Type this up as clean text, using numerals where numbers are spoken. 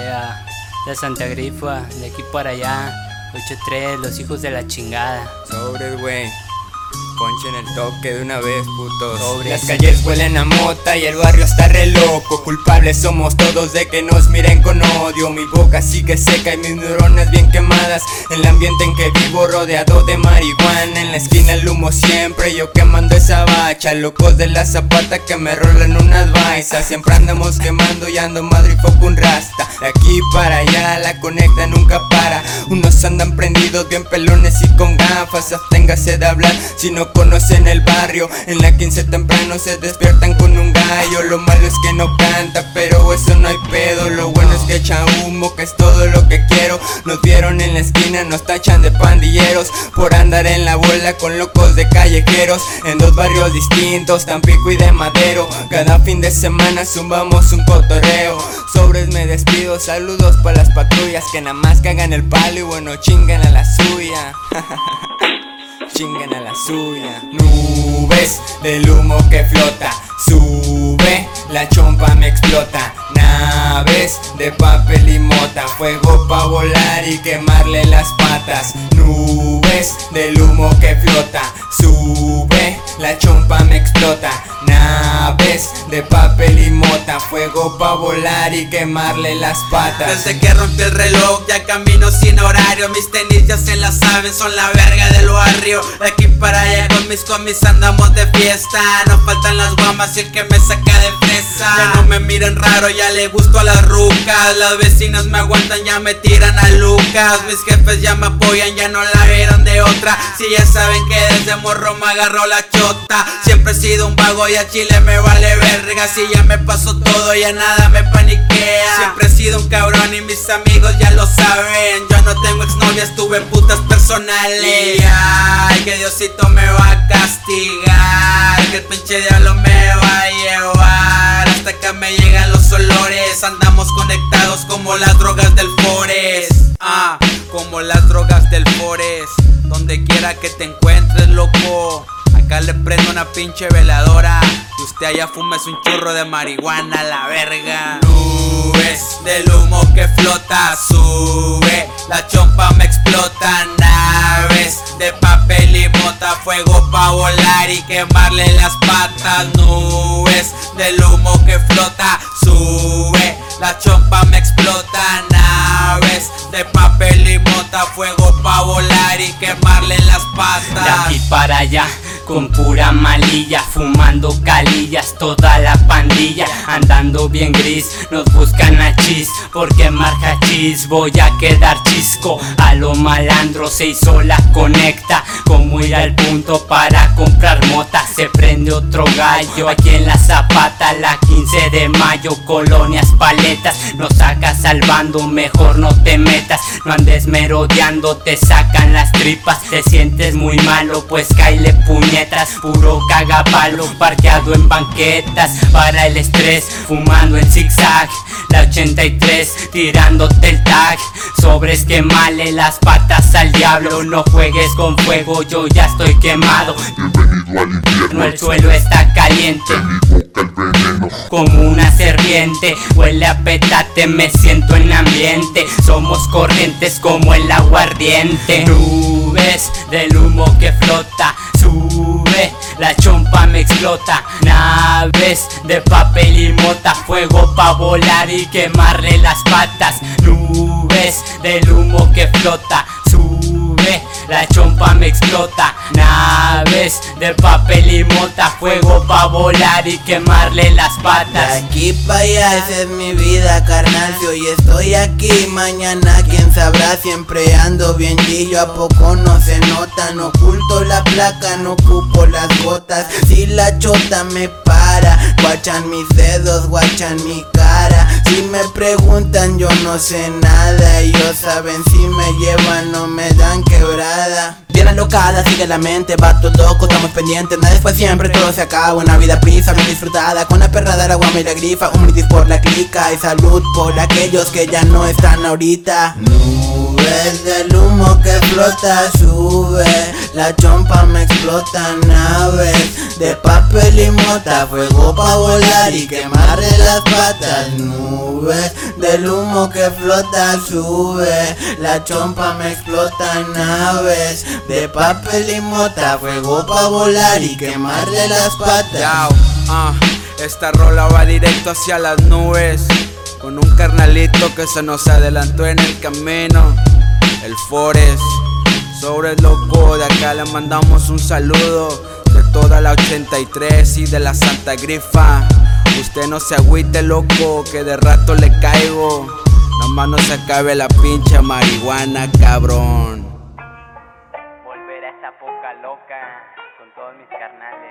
Yeah, de Santa Grifa, de aquí para allá, 8-3, los hijos de la chingada. Sobres, güey. Ponchen el toque de una vez, putos. Sobres. Las calles huelen a mota y el barrio está re loco. Culpables somos todos de que nos miren con odio. Mi boca sigue seca y mis neuronas bien quemadas. El ambiente en que vivo rodeado de marihuana. En la esquina el humo siempre, yo quemando esa bacha. Locos de la zapata que me rolan unas baisas. Siempre andamos quemando y ando madre y foco un rasta. De aquí para allá la conecta nunca para. Unos andan prendidos bien pelones y con gafas. Absténgase de hablar si no conocen el barrio. En la 15 temprano se despiertan con un gallo. Lo malo es que no canta, pero eso no hay pedo. Lo bueno es que echa humo, que es todo lo que quiero. Nos vieron en la esquina, nos tachan de pandilleros por andar en la bola con locos de callejeros. En dos barrios distintos, Tampico y de Madero. Cada fin de semana zumbamos un cotorreo. Sobres me despido, saludos para las patrullas que nada más cagan el palo y bueno, chingan a la suya. Chingan a la suya. Nubes del humo que flota, sube, la chompa me explota. Naves de papel y mota, fuego pa' volar y quemarle las patas. Nubes del humo que flota, sube, la chompa me explota. Naves de papel y mota, fuego pa' volar y quemarle las patas. Desde que rompí el reloj ya camino sin horario. Mis tenis ya se la saben, son la verga del barrio. De aquí para allá con mis comis andamos de fiesta. No faltan las guamas y el que me saca de fresa. Ya no me miren raro, ya le gusto a las rucas. Las vecinas me aguantan, ya me tiran a Lucas. Mis jefes ya me apoyan, ya no la vieron de otra. Si ya saben que desde morro me agarró la chota. Siempre he sido un vago y a Chile me vale verga. Si ya me pasó todo, ya nada me paniquea. Siempre he sido un cabrón y mis amigos ya lo saben. Yo no tengo exnovias, tuve putas personales. Ay, que Diosito me va a castigar, que el pinche diablo me va a llevar. Hasta que me llegan los olores, andamos conectados como las drogas del Forest. Como las drogas del Forest. Donde quiera que te encuentres, loco, acá le prendo una pinche veladora y usted allá fumes un churro de marihuana a la verga. Nubes del humo que flota, sube, la chompa me explota. Naves de papel y mota, fuego pa' volar y quemarle las patas. Nubes del humo que flota, sube, la chompa me explota. Naves de papel y mota, fuego pa' volar y quemarle las patas. De aquí para allá con pura malilla, fumando calillas toda la pandilla. Andando bien gris, nos buscan a chis, por quemar hachís voy a quedar chisco. A lo malandro se hizo la conecta, como ir al punto para comprar mota. Se prende otro gallo aquí en la Zapata, la 15 de mayo, colonias paletas. Nos sacas salvando, mejor no te metas. No andes merodeando, te sacan las tripas. Te sientes muy malo, pues cáile puñetas. Puro cagapalo, parqueado en banquetas. Para el estrés, fumando en zigzag. La 83, tirándote el tag. Sobres quemale las patas al diablo. No juegues con fuego, yo ya estoy quemado. Bienvenido al infierno, El suelo está caliente, en mi boca el veneno. como una serpiente, huele a petate, me siento en ambiente. Somos corrientes como el aguardiente. Nubes del humo que flota, sube, la chompa me explota. Naves de papel y mota, fuego pa' volar y quemarle las patas. Nubes del humo que flota, sube, la chompa me explota. Naves de papel y mota, fuego pa' volar y quemarle las patas. De aquí pa' allá, esa es mi vida, carnal. Si hoy estoy aquí, mañana quién sabrá. Siempre ando bien chillo, a poco no se nota. No oculto la placa, no ocupo las botas. Si la chota me para, guachan mis dedos, guachan mi cara. Si me preguntan yo no sé nada, ellos saben si me llevan o me dan quebrada. Bien alocada, sigue la mente, va todo loco, estamos pendientes. Nada después siempre, todo se acaba. Una vida prisa, bien disfrutada, con la perrada, la guama y la grifa. Un brindis por la clica y salud por aquellos que ya no están ahorita. Nube nubes, del humo que flota sube, la chompa me explota naves, de papel y mota, fuego pa' volar y quemarle las patas. Nubes, del humo que flota sube, la chompa me explota naves, de papel y mota, fuego pa' volar y quemarle las patas. Esta rola va directo hacia las nubes, con un carnalito que se nos adelantó en el camino, el Forest. Sobre loco, de acá le mandamos un saludo, de toda la 83 y de la Santa Grifa. Usted no se agüite loco, que de rato le caigo, nomás no se acabe la pinche marihuana, cabrón. Volver a esa poca loca con todos mis carnales.